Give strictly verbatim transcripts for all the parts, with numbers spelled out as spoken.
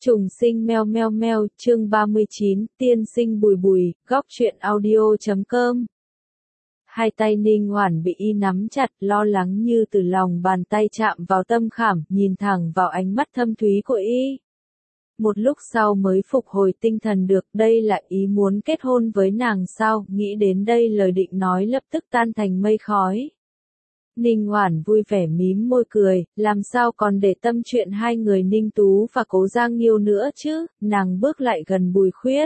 Trùng sinh meo meo meo, chương ba mươi chín, tiên sinh bùi bùi, góc truyện audio chấm com. Hai tay Ninh Hoản bị y nắm chặt, lo lắng như từ lòng bàn tay chạm vào tâm khảm, nhìn thẳng vào ánh mắt thâm thúy của y. Một lúc sau mới phục hồi tinh thần được, đây là ý muốn kết hôn với nàng sao, nghĩ đến đây lời định nói lập tức tan thành mây khói. Ninh Hoản vui vẻ mím môi cười, làm sao còn để tâm chuyện hai người Ninh Tú và Cố Giang Nghiêu nữa chứ, nàng bước lại gần Bùi Khuyết.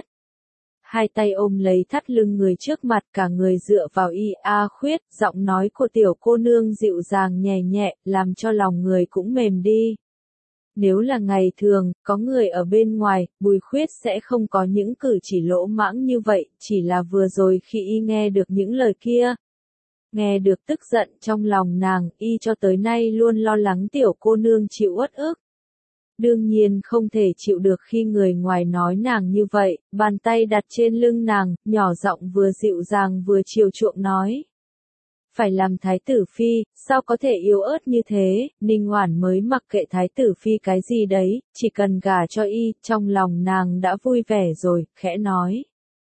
Hai tay ôm lấy thắt lưng người trước mặt, cả người dựa vào y. A Khuyết, giọng nói của tiểu cô nương dịu dàng nhẹ nhẹ, làm cho lòng người cũng mềm đi. Nếu là ngày thường, có người ở bên ngoài, Bùi Khuyết sẽ không có những cử chỉ lỗ mãng như vậy, chỉ là vừa rồi khi y nghe được những lời kia. Nghe được tức giận trong lòng nàng, y cho tới nay luôn lo lắng tiểu cô nương chịu uất ức. Đương nhiên không thể chịu được khi người ngoài nói nàng như vậy, bàn tay đặt trên lưng nàng, nhỏ giọng vừa dịu dàng vừa chiều chuộng nói. Phải làm thái tử phi, sao có thể yếu ớt như thế, Ninh Hoản mới mặc kệ thái tử phi cái gì đấy, chỉ cần gả cho y, trong lòng nàng đã vui vẻ rồi, khẽ nói.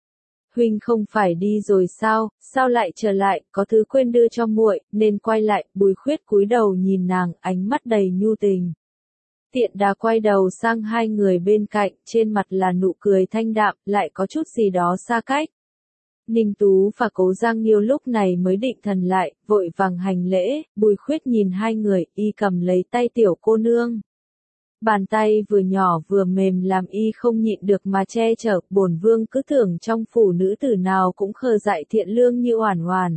Huynh không phải đi rồi sao, sao lại trở lại, có thứ quên đưa cho muội, nên quay lại. Bùi Khuyết cúi đầu nhìn nàng, ánh mắt đầy nhu tình. Tiện đà quay đầu sang hai người bên cạnh, trên mặt là nụ cười thanh đạm, lại có chút gì đó xa cách. Ninh Tú và Cố Giang Nghiêu lúc này mới định thần lại, vội vàng hành lễ. Bùi Khuyết nhìn hai người, y cầm lấy tay tiểu cô nương. Bàn tay vừa nhỏ vừa mềm làm y không nhịn được mà che chở, bổn vương cứ tưởng trong phủ nữ tử nào cũng khờ dại thiện lương như Oản Oản.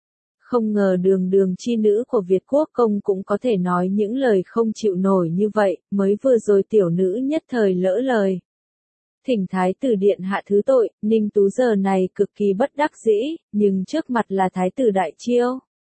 Không ngờ đường đường chi nữ của Việt Quốc công cũng có thể nói những lời không chịu nổi như vậy, mới vừa rồi tiểu nữ nhất thời lỡ lời. Thỉnh thái tử điện hạ thứ tội, Ninh Tú giờ này cực kỳ bất đắc dĩ, nhưng trước mặt là thái tử đại chiêu.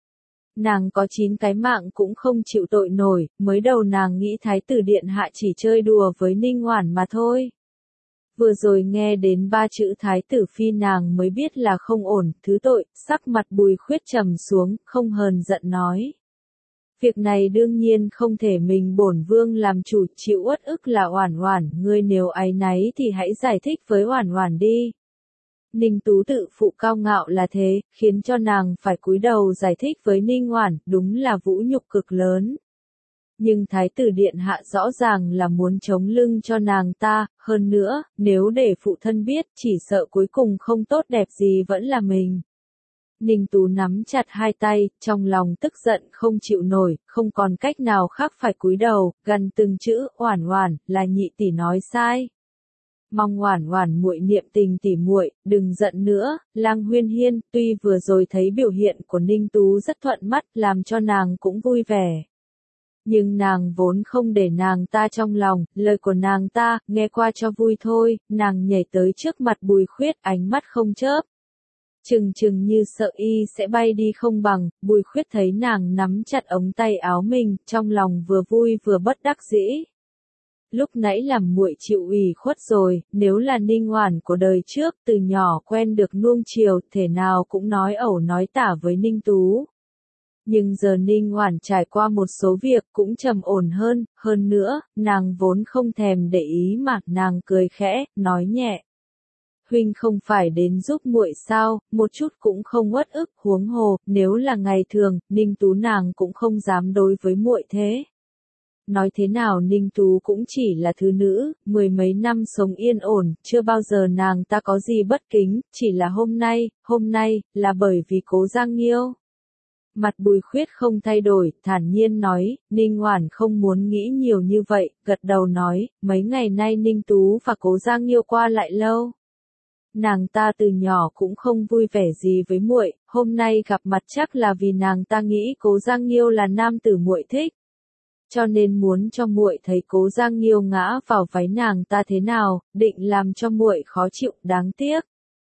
Nàng có chín cái mạng cũng không chịu tội nổi, mới đầu nàng nghĩ thái tử điện hạ chỉ chơi đùa với Ninh Hoản mà thôi. Vừa rồi nghe đến ba chữ thái tử phi nàng mới biết là không ổn, thứ tội, sắc mặt Bùi Khuyết trầm xuống, không hờn giận nói. Việc này đương nhiên không thể mình bổn vương làm chủ, chịu uất ức là Oản Oản, ngươi nếu áy náy thì hãy giải thích với Oản Oản đi. Ninh Tú tự phụ cao ngạo là thế, khiến cho nàng phải cúi đầu giải thích với Ninh Hoản, đúng là vũ nhục cực lớn. Nhưng thái tử điện hạ rõ ràng là muốn chống lưng cho nàng ta, hơn nữa, nếu để phụ thân biết, chỉ sợ cuối cùng không tốt đẹp gì vẫn là mình. Ninh Tú nắm chặt hai tay, trong lòng tức giận không chịu nổi, không còn cách nào khác phải cúi đầu, gằn từng chữ. Oản Oản, là nhị tỷ nói sai. Mong Oản Oản muội niệm tình tỷ muội, đừng giận nữa. Lang Huyên Hiên, tuy vừa rồi thấy biểu hiện của Ninh Tú rất thuận mắt, làm cho nàng cũng vui vẻ. Nhưng nàng vốn không để nàng ta trong lòng, lời của nàng ta, nghe qua cho vui thôi. Nàng nhảy tới trước mặt Bùi Khuyết, ánh mắt không chớp. Chừng chừng như sợ y sẽ bay đi không bằng. Bùi Khuyết thấy nàng nắm chặt ống tay áo mình, trong lòng vừa vui vừa bất đắc dĩ. Lúc nãy làm muội chịu ủy khuất rồi, nếu là Ninh Hoản của đời trước, từ nhỏ quen được nuông chiều, thể nào cũng nói ẩu nói tả với Ninh Tú. Nhưng giờ Ninh Hoản trải qua một số việc cũng trầm ổn hơn, hơn nữa, nàng vốn không thèm để ý mà, nàng cười khẽ, nói nhẹ. Huynh không phải đến giúp muội sao, một chút cũng không uất ức, huống hồ, nếu là ngày thường, Ninh Tú nàng cũng không dám đối với muội thế. Nói thế nào Ninh Tú cũng chỉ là thứ nữ, mười mấy năm sống yên ổn, chưa bao giờ nàng ta có gì bất kính, chỉ là hôm nay, hôm nay, là bởi vì Cố Giang Nghiêu. Mặt Bùi Khuyết không thay đổi, thản nhiên nói. Ninh Hoản không muốn nghĩ nhiều như vậy, gật đầu nói, mấy ngày nay Ninh Tú và Cố Giang Nghiêu qua lại lâu. Nàng ta từ nhỏ cũng không vui vẻ gì với muội, hôm nay gặp mặt chắc là vì nàng ta nghĩ Cố Giang Nghiêu là nam tử muội thích. Cho nên muốn cho muội thấy Cố Giang Nghiêu ngã vào váy nàng ta thế nào, định làm cho muội khó chịu, đáng tiếc.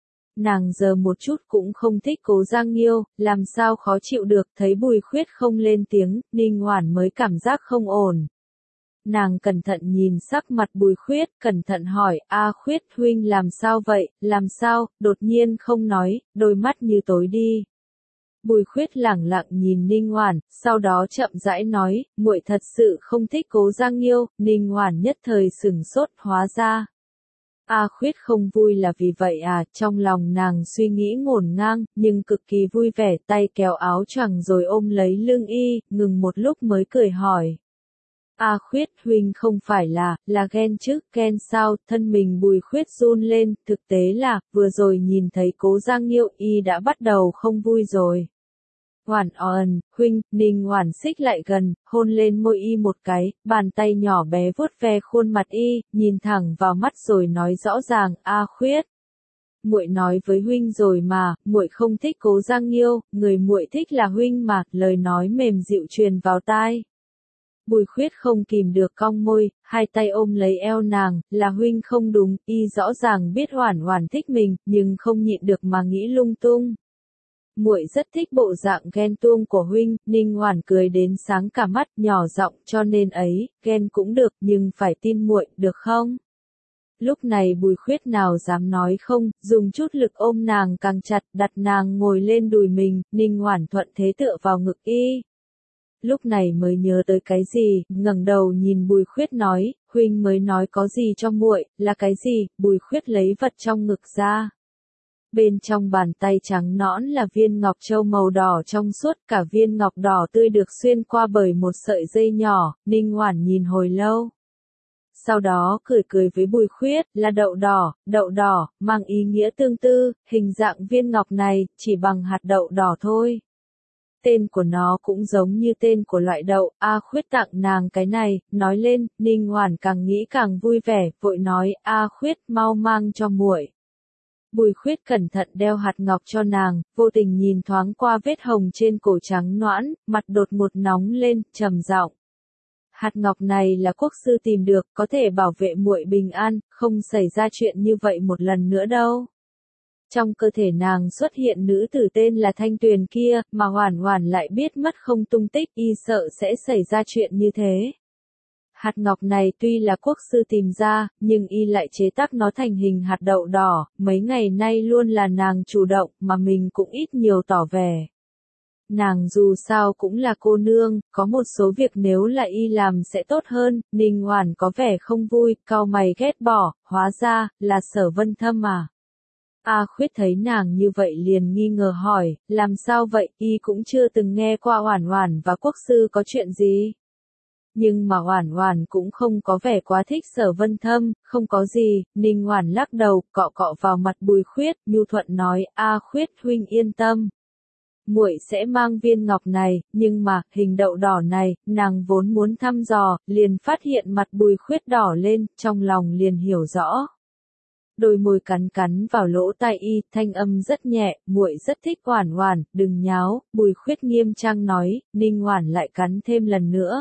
Nàng giờ một chút cũng không thích Cố Giang Nghiêu, làm sao khó chịu được, thấy Bùi Khuyết không lên tiếng, Ninh Hoản mới cảm giác không ổn. Nàng cẩn thận nhìn sắc mặt Bùi Khuyết, cẩn thận hỏi, A Khuyết huynh làm sao vậy, làm sao, đột nhiên không nói, đôi mắt như tối đi. Bùi Khuyết lẳng lặng nhìn Ninh Oản, sau đó chậm rãi nói, muội thật sự không thích Cố Giang Nghiêu. Ninh Oản nhất thời sửng sốt, hóa ra A Khuyết không vui là vì vậy à, trong lòng nàng suy nghĩ ngổn ngang, nhưng cực kỳ vui vẻ, tay kéo áo choàng rồi ôm lấy lưng y, ngừng một lúc mới cười hỏi. A Khuyết, huynh không phải là, là ghen chứ, ghen sao, thân mình Bùi Khuyết run lên, thực tế là, vừa rồi nhìn thấy Cố Giang Nghiêu y đã bắt đầu không vui rồi. Oản oản, huynh, Ninh Oản xích lại gần, hôn lên môi y một cái, bàn tay nhỏ bé vuốt ve khuôn mặt y, nhìn thẳng vào mắt rồi nói rõ ràng, A Khuyết. Muội nói với huynh rồi mà, muội không thích Cố Giang Nghiêu, người muội thích là huynh mà, lời nói mềm dịu truyền vào tai. Bùi Khuyết không kìm được cong môi, hai tay ôm lấy eo nàng, là huynh không đúng, y rõ ràng biết Oản Oản thích mình, nhưng không nhịn được mà nghĩ lung tung. Muội rất thích bộ dạng ghen tuông của huynh. Ninh Oản cười đến sáng cả mắt, nhỏ giọng, cho nên ấy, ghen cũng được, nhưng phải tin muội, được không? Lúc này Bùi Khuyết nào dám nói không, dùng chút lực ôm nàng càng chặt, đặt nàng ngồi lên đùi mình, Ninh Oản thuận thế tựa vào ngực y. Lúc này mới nhớ tới cái gì, ngẩng đầu nhìn Bùi Khuyết nói, huynh mới nói có gì cho muội, là cái gì? Bùi Khuyết lấy vật trong ngực ra. Bên trong bàn tay trắng nõn là viên ngọc châu màu đỏ trong suốt, cả viên ngọc đỏ tươi được xuyên qua bởi một sợi dây nhỏ. Ninh Oản nhìn hồi lâu. Sau đó cười cười với Bùi Khuyết, là đậu đỏ, đậu đỏ, mang ý nghĩa tương tự, hình dạng viên ngọc này, chỉ bằng hạt đậu đỏ thôi. Tên của nó cũng giống như tên của loại đậu, A Khuyết tặng nàng cái này, nói lên, Ninh Oản càng nghĩ càng vui vẻ, vội nói, A Khuyết mau mang cho muội. Bùi Khuyết cẩn thận đeo hạt ngọc cho nàng, vô tình nhìn thoáng qua vết hồng trên cổ trắng nõn, mặt đột ngột nóng lên, trầm giọng. Hạt ngọc này là quốc sư tìm được, có thể bảo vệ muội bình an, không xảy ra chuyện như vậy một lần nữa đâu. Trong cơ thể nàng xuất hiện nữ tử tên là Thanh Tuyền kia, mà Oản Oản lại biết mất không tung tích, y sợ sẽ xảy ra chuyện như thế. Hạt ngọc này tuy là quốc sư tìm ra, nhưng y lại chế tác nó thành hình hạt đậu đỏ, mấy ngày nay luôn là nàng chủ động, mà mình cũng ít nhiều tỏ vẻ. Nàng dù sao cũng là cô nương, có một số việc nếu là y làm sẽ tốt hơn. Ninh Oản có vẻ không vui, cau mày ghét bỏ, hóa ra, là Sở Vân Thâm à. A Khuyết thấy nàng như vậy liền nghi ngờ hỏi, làm sao vậy, y cũng chưa từng nghe qua Oản Oản và quốc sư có chuyện gì. Nhưng mà Oản Oản cũng không có vẻ quá thích Sở Vân Thâm, không có gì. Ninh Oản lắc đầu, cọ cọ vào mặt Bùi Khuyết, nhu thuận nói, A Khuyết huynh yên tâm. Muội sẽ mang viên ngọc này, nhưng mà, hình đậu đỏ này, nàng vốn muốn thăm dò, liền phát hiện mặt Bùi Khuyết đỏ lên, trong lòng liền hiểu rõ. Đôi môi cắn cắn vào lỗ tai y, thanh âm rất nhẹ, muội rất thích Oản Oản, đừng nháo. Bùi Khuyết nghiêm trang nói. Ninh Oản lại cắn thêm lần nữa.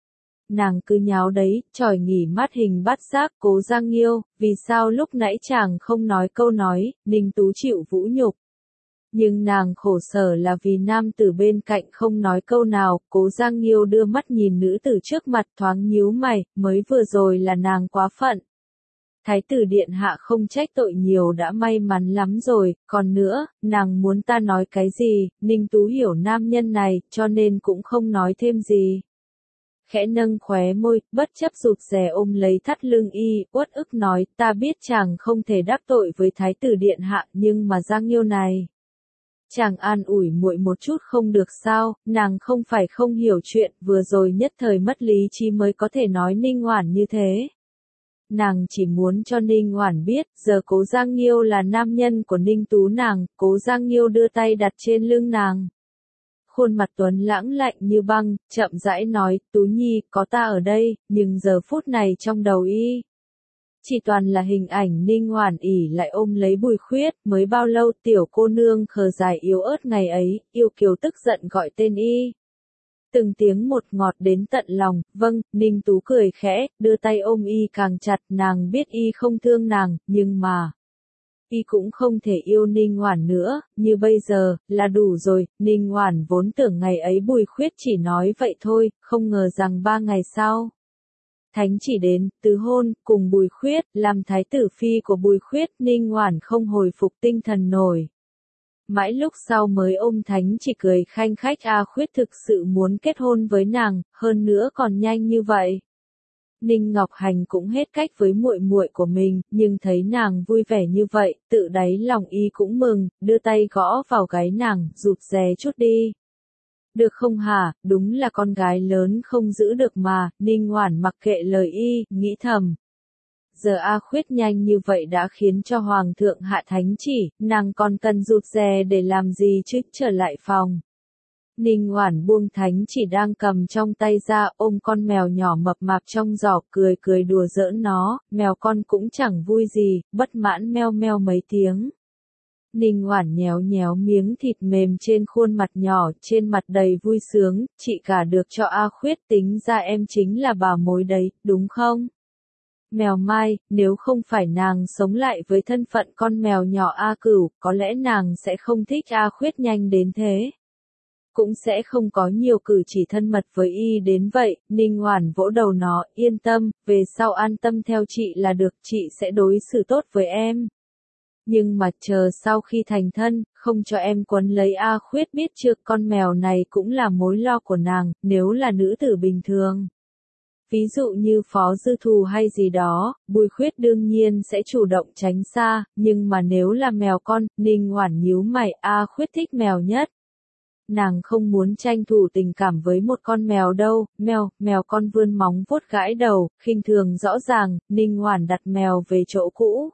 Nàng cứ nháo đấy, chỏi nghỉ mát hình bát giác. Cố Giang Nghiêu, vì sao lúc nãy chàng không nói câu nói. Ninh Tú chịu vũ nhục. Nhưng nàng khổ sở là vì nam tử bên cạnh không nói câu nào. Cố Giang Nghiêu đưa mắt nhìn nữ tử trước mặt, thoáng nhíu mày, mới vừa rồi là nàng quá phận. Thái tử điện hạ không trách tội nhiều đã may mắn lắm rồi, còn nữa, nàng muốn ta nói cái gì. Ninh Tú hiểu nam nhân này, cho nên cũng không nói thêm gì. Khẽ nâng khóe môi, bất chấp rụt rè ôm lấy thắt lưng y, uất ức nói, ta biết chàng không thể đắc tội với thái tử điện hạ, nhưng mà Giang Nghiêu này. Chàng an ủi muội một chút không được sao, nàng không phải không hiểu chuyện, vừa rồi nhất thời mất lý trí mới có thể nói Ninh Oản như thế. Nàng chỉ muốn cho Ninh Oản biết, giờ Cố Giang Nghiêu là nam nhân của Ninh Tú nàng. Cố Giang Nghiêu đưa tay đặt trên lưng nàng. Khuôn mặt tuấn lãng lạnh như băng, chậm rãi nói, Tú Nhi, có ta ở đây, nhưng giờ phút này trong đầu y. Chỉ toàn là hình ảnh Ninh Oản ỉ lại ôm lấy Bùi Khuyết, mới bao lâu tiểu cô nương khờ dại yếu ớt ngày ấy, yêu kiều tức giận gọi tên y. Từng tiếng một ngọt đến tận lòng, vâng, Ninh Tú cười khẽ, đưa tay ôm y càng chặt, nàng biết y không thương nàng, nhưng mà. Y cũng không thể yêu Ninh Oản nữa, như bây giờ, là đủ rồi. Ninh Oản vốn tưởng ngày ấy Bùi Khuyết chỉ nói vậy thôi, không ngờ rằng ba ngày sau. Thánh chỉ đến, tứ hôn, cùng Bùi Khuyết, làm thái tử phi của Bùi Khuyết. Ninh Oản không hồi phục tinh thần nổi. mãi lúc sau mới ôm Thánh chỉ cười khanh khách A Khuyết thực sự muốn kết hôn với nàng, hơn nữa còn nhanh như vậy. Ninh Ngọc Hành cũng hết cách với muội muội của mình, nhưng thấy nàng vui vẻ như vậy, tự đáy lòng y cũng mừng, đưa tay gõ vào gáy nàng, rụt rè chút đi. Được không hả, đúng là con gái lớn không giữ được mà, Ninh Hoản mặc kệ lời y, nghĩ thầm. Giờ A Khuyết nhanh như vậy đã khiến cho Hoàng thượng hạ thánh chỉ, nàng còn cần rụt rè để làm gì chứ, trở lại phòng. Ninh Hoản buông thánh chỉ đang cầm trong tay ra, ôm con mèo nhỏ mập mạp trong giỏ, cười cười đùa giỡn nó, mèo con cũng chẳng vui gì, bất mãn meo meo mấy tiếng. Ninh Hoản nhéo nhéo miếng thịt mềm trên khuôn mặt nhỏ, trên mặt đầy vui sướng, chị cả được cho A Khuyết, tính ra em chính là bà mối đấy, đúng không? Mèo Mai, nếu không phải nàng sống lại với thân phận con mèo nhỏ A Cửu, có lẽ nàng sẽ không thích A Khuyết nhanh đến thế. Cũng sẽ không có nhiều cử chỉ thân mật với y đến vậy. Ninh Hoản vỗ đầu nó, yên tâm, về sau an tâm theo chị là được, chị sẽ đối xử tốt với em. Nhưng mà chờ sau khi thành thân, không cho em quấn lấy A Khuyết biết chưa, con mèo này cũng là mối lo của nàng, nếu là nữ tử bình thường. Ví dụ như Phó Dư Thù hay gì đó, Bùi Khuyết đương nhiên sẽ chủ động tránh xa, nhưng mà nếu là mèo con, Ninh Hoản nhíu mày, A Khuyết thích mèo nhất. Nàng không muốn tranh thủ tình cảm với một con mèo đâu, mèo, mèo con vươn móng vuốt gãi đầu, khinh thường rõ ràng, Ninh Hoản đặt mèo về chỗ cũ.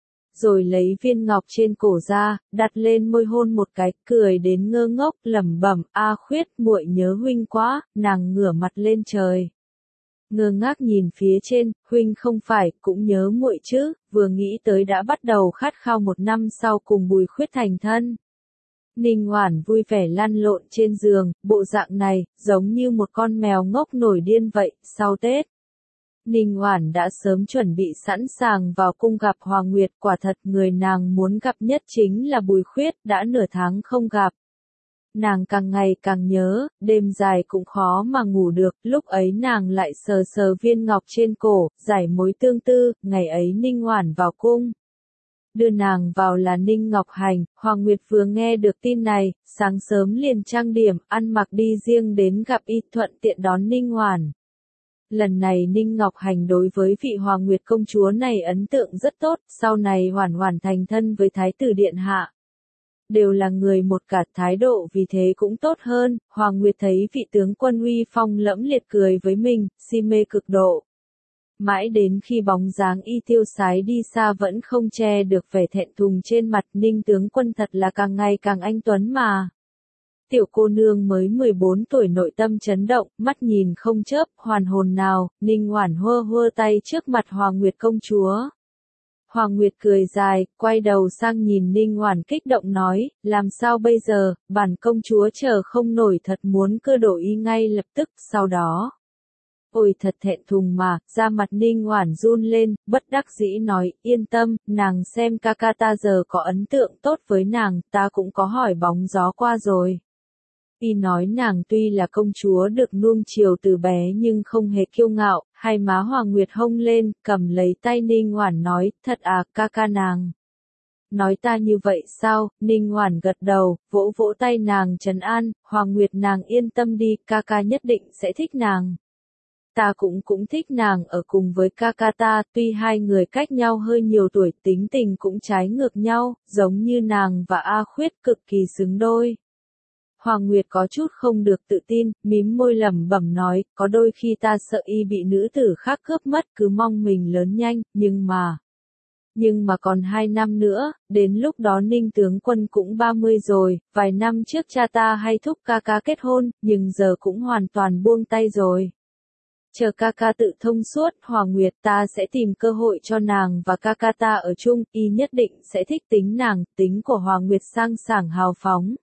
Rồi lấy viên ngọc trên cổ ra, đặt lên môi hôn một cái, cười đến ngơ ngốc, lẩm bẩm, A Khuyết, muội nhớ huynh quá, nàng ngửa mặt lên trời. Ngơ ngác nhìn phía trên, huynh không phải, cũng nhớ muội chứ, vừa nghĩ tới đã bắt đầu khát khao một năm sau cùng Bùi Khuyết thành thân. Ninh Hoản vui vẻ lăn lộn trên giường, bộ dạng này, giống như một con mèo ngốc nổi điên vậy, sau Tết. Ninh Hoản đã sớm chuẩn bị sẵn sàng vào cung gặp Hoàng Nguyệt, quả thật người nàng muốn gặp nhất chính là Bùi Khuyết, đã nửa tháng không gặp. Nàng càng ngày càng nhớ, đêm dài cũng khó mà ngủ được, lúc ấy nàng lại sờ sờ viên ngọc trên cổ, giải mối tương tư, ngày ấy Ninh Hoản vào cung. Đưa nàng vào là Ninh Ngọc Hành, Hoàng Nguyệt vừa nghe được tin này, sáng sớm liền trang điểm, ăn mặc đi riêng đến gặp y, thuận tiện đón Ninh Hoản. Lần này Ninh Ngọc Hành đối với vị Hoàng Nguyệt công chúa này ấn tượng rất tốt, sau này Hoản Hoản thành thân với Thái tử Điện Hạ. Đều là người một cả, thái độ vì thế cũng tốt hơn. Hoàng Nguyệt thấy vị tướng quân uy phong lẫm liệt cười với mình, si mê cực độ. Mãi đến khi bóng dáng y tiêu sái đi xa vẫn không che được vẻ thẹn thùng trên mặt, Ninh tướng quân thật là càng ngày càng anh tuấn mà. Tiểu cô nương mới mười bốn tuổi nội tâm chấn động, mắt nhìn không chớp, hoàn hồn nào, Ninh Hoản hơ hơ tay trước mặt Hoàng Nguyệt công chúa. Hoàng Nguyệt cười dài, quay đầu sang nhìn Ninh Hoản kích động nói, làm sao bây giờ, bản công chúa chờ không nổi, thật muốn cưa đổ y ngay lập tức, sau đó. Ôi thật thẹn thùng mà, da mặt Ninh Hoản run lên, bất đắc dĩ nói, yên tâm, nàng xem ca ca ta giờ có ấn tượng tốt với nàng, ta cũng có hỏi bóng gió qua rồi. Y nói nàng tuy là công chúa được nuông chiều từ bé nhưng không hề kiêu ngạo, hai má Hoàng Nguyệt hông lên, cầm lấy tay Ninh Hoản nói, thật à, ca ca nàng. Nói ta như vậy sao, Ninh Hoản gật đầu, vỗ vỗ tay nàng trấn an, Hoàng Nguyệt nàng yên tâm đi, ca ca nhất định sẽ thích nàng. Ta cũng cũng thích nàng ở cùng với ca ca ta, tuy hai người cách nhau hơi nhiều tuổi, tính tình cũng trái ngược nhau, giống như nàng và A Khuyết cực kỳ xứng đôi. Hoàng Nguyệt có chút không được tự tin, mím môi lẩm bẩm nói, có đôi khi ta sợ y bị nữ tử khác cướp mất, cứ mong mình lớn nhanh, nhưng mà... Nhưng mà còn hai năm nữa, đến lúc đó Ninh tướng quân cũng ba mươi rồi, vài năm trước cha ta hay thúc ca ca kết hôn, nhưng giờ cũng hoàn toàn buông tay rồi. Chờ ca ca tự thông suốt, Hoàng Nguyệt ta sẽ tìm cơ hội cho nàng và ca ca ta ở chung, y nhất định sẽ thích tính nàng, tính của Hoàng Nguyệt sang sảng hào phóng.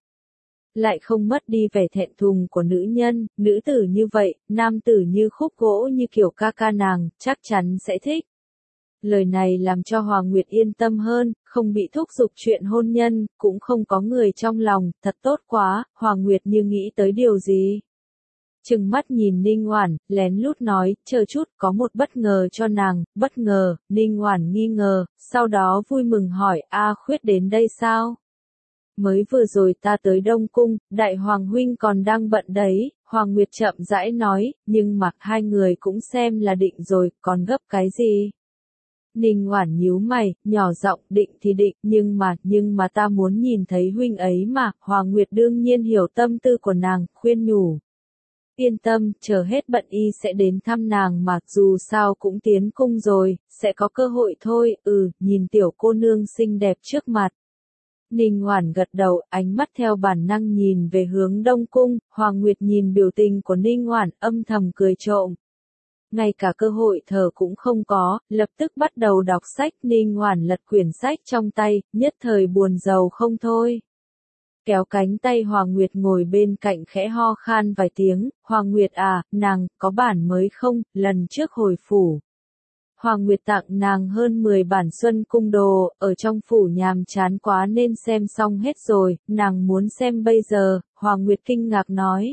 Lại không mất đi vẻ thẹn thùng của nữ nhân, nữ tử như vậy, nam tử như khúc gỗ như kiểu ca ca nàng, chắc chắn sẽ thích. Lời này làm cho Hoàng Nguyệt yên tâm hơn, không bị thúc giục chuyện hôn nhân, cũng không có người trong lòng, thật tốt quá, Hoàng Nguyệt như nghĩ tới điều gì. Trừng mắt nhìn Ninh Hoản, lén lút nói, chờ chút, có một bất ngờ cho nàng, bất ngờ, Ninh Hoản nghi ngờ, sau đó vui mừng hỏi, A Khuyết đến đây sao? mới vừa rồi ta tới Đông Cung, Đại Hoàng huynh còn đang bận đấy, Hoàng Nguyệt chậm rãi nói, nhưng mà hai người cũng xem là định rồi, còn gấp cái gì? Ninh Oản nhíu mày, nhỏ giọng, định thì định, nhưng mà, nhưng mà ta muốn nhìn thấy huynh ấy mà, Hoàng Nguyệt đương nhiên hiểu tâm tư của nàng, khuyên nhủ. Yên tâm, chờ hết bận y sẽ đến thăm nàng mà, dù sao cũng tiến cung rồi, sẽ có cơ hội thôi, ừ, nhìn tiểu cô nương xinh đẹp trước mặt. Ninh Oản gật đầu, ánh mắt theo bản năng nhìn về hướng Đông Cung, Hoàng Nguyệt nhìn biểu tình của Ninh Oản, âm thầm cười trộm. Ngay cả cơ hội thở cũng không có, lập tức bắt đầu đọc sách. Ninh Oản lật quyển sách trong tay, nhất thời buồn rầu không thôi. Kéo cánh tay Hoàng Nguyệt ngồi bên cạnh khẽ ho khan vài tiếng, Hoàng Nguyệt à, nàng, có bản mới không, lần trước hồi phủ. Hoàng Nguyệt tặng nàng hơn mười bản Xuân Cung Đồ, ở trong phủ nhàm chán quá nên xem xong hết rồi, nàng muốn xem bây giờ, Hoàng Nguyệt kinh ngạc nói.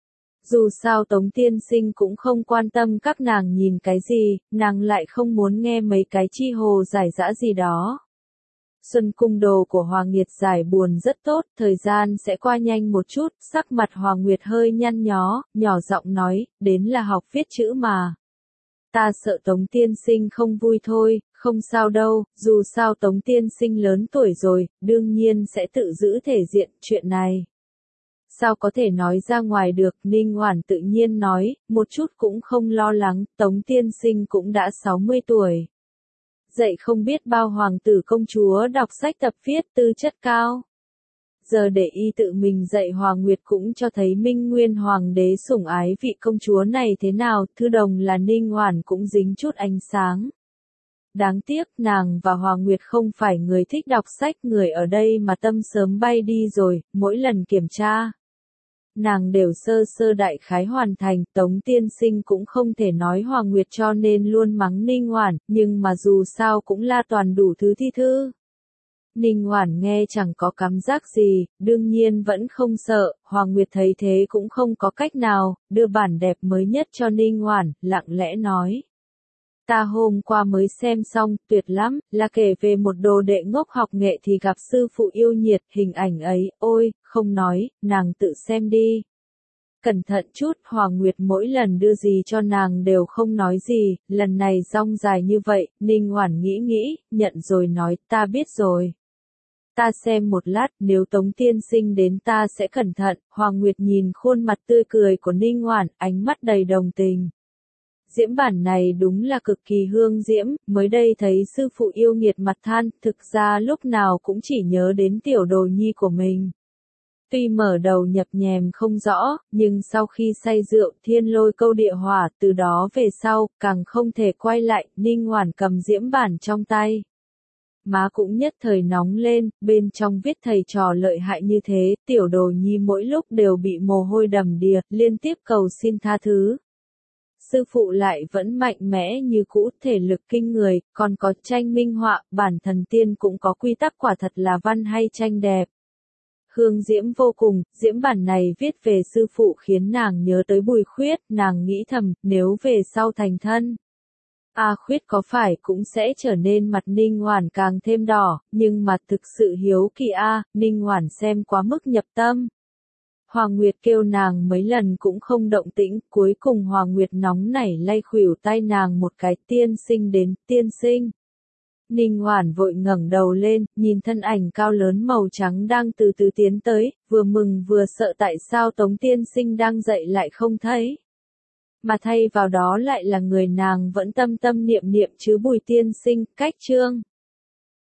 Dù sao Tống tiên sinh cũng không quan tâm các nàng nhìn cái gì, nàng lại không muốn nghe mấy cái chi hồ giải dã gì đó. Xuân Cung Đồ của Hoàng Nguyệt giải buồn rất tốt, thời gian sẽ qua nhanh một chút, sắc mặt Hoàng Nguyệt hơi nhăn nhó, nhỏ giọng nói, đến là học viết chữ mà. Ta sợ Tống tiên sinh không vui thôi, không sao đâu, dù sao Tống tiên sinh lớn tuổi rồi, đương nhiên sẽ tự giữ thể diện, chuyện này. Sao có thể nói ra ngoài được, Ninh Oản tự nhiên nói, một chút cũng không lo lắng, Tống tiên sinh cũng đã sáu mươi tuổi. Dạy không biết bao hoàng tử công chúa đọc sách tập viết tư chất cao. Giờ để y tự mình dạy Hoàng Nguyệt cũng cho thấy Minh Nguyên Hoàng đế sủng ái vị công chúa này thế nào, thư đồng là Ninh Oản cũng dính chút ánh sáng. Đáng tiếc nàng và Hoàng Nguyệt không phải người thích đọc sách, người ở đây mà tâm sớm bay đi rồi, mỗi lần kiểm tra. Nàng đều sơ sơ đại khái hoàn thành, Tống tiên sinh cũng không thể nói Hoàng Nguyệt cho nên luôn mắng Ninh Oản, nhưng mà dù sao cũng la toàn đủ thứ thi thư. Ninh Oản nghe chẳng có cảm giác gì, đương nhiên vẫn không sợ, Hoàng Nguyệt thấy thế cũng không có cách nào, đưa bản đẹp mới nhất cho Ninh Oản, lặng lẽ nói. Ta hôm qua mới xem xong, tuyệt lắm, là kể về một đồ đệ ngốc học nghệ thì gặp sư phụ yêu nhiệt, hình ảnh ấy, ôi, không nói, nàng tự xem đi. Cẩn thận chút, Hoàng Nguyệt mỗi lần đưa gì cho nàng đều không nói gì, lần này rong dài như vậy, Ninh Oản nghĩ nghĩ, nhận rồi nói, ta biết rồi. Ta xem một lát, nếu Tống tiên sinh đến ta sẽ cẩn thận, Hoàng Nguyệt nhìn khuôn mặt tươi cười của Ninh Oản, ánh mắt đầy đồng tình. Diễm bản này đúng là cực kỳ hương diễm, mới đây thấy sư phụ yêu nghiệt mặt than, thực ra lúc nào cũng chỉ nhớ đến tiểu đồ nhi của mình. Tuy mở đầu nhập nhèm không rõ, nhưng sau khi say rượu thiên lôi câu địa hỏa, từ đó về sau, càng không thể quay lại, Ninh Oản cầm diễm bản trong tay. Má cũng nhất thời nóng lên, bên trong viết thầy trò lợi hại như thế, tiểu đồ nhi mỗi lúc đều bị mồ hôi đầm đìa, liên tiếp cầu xin tha thứ. Sư phụ lại vẫn mạnh mẽ như cũ, thể lực kinh người, còn có tranh minh họa, bản thần tiên cũng có quy tắc, quả thật là văn hay tranh đẹp. Hương diễm vô cùng, diễm bản này viết về sư phụ khiến nàng nhớ tới Bùi Khuyết, nàng nghĩ thầm, nếu về sau thành thân. A Khuyết có phải cũng sẽ trở nên mặt Ninh Oản càng thêm đỏ, nhưng mà thực sự hiếu kỳ a, Ninh Oản xem quá mức nhập tâm. Hoàng Nguyệt kêu nàng mấy lần cũng không động tĩnh, cuối cùng Hoàng Nguyệt nóng nảy lay khuỷu tay nàng một cái, tiên sinh đến, tiên sinh. Ninh Oản vội ngẩng đầu lên, nhìn thân ảnh cao lớn màu trắng đang từ từ tiến tới, vừa mừng vừa sợ tại sao Tống tiên sinh đang dậy lại không thấy. Mà thay vào đó lại là người nàng vẫn tâm tâm niệm niệm chứ Bùi tiên sinh, cách chương.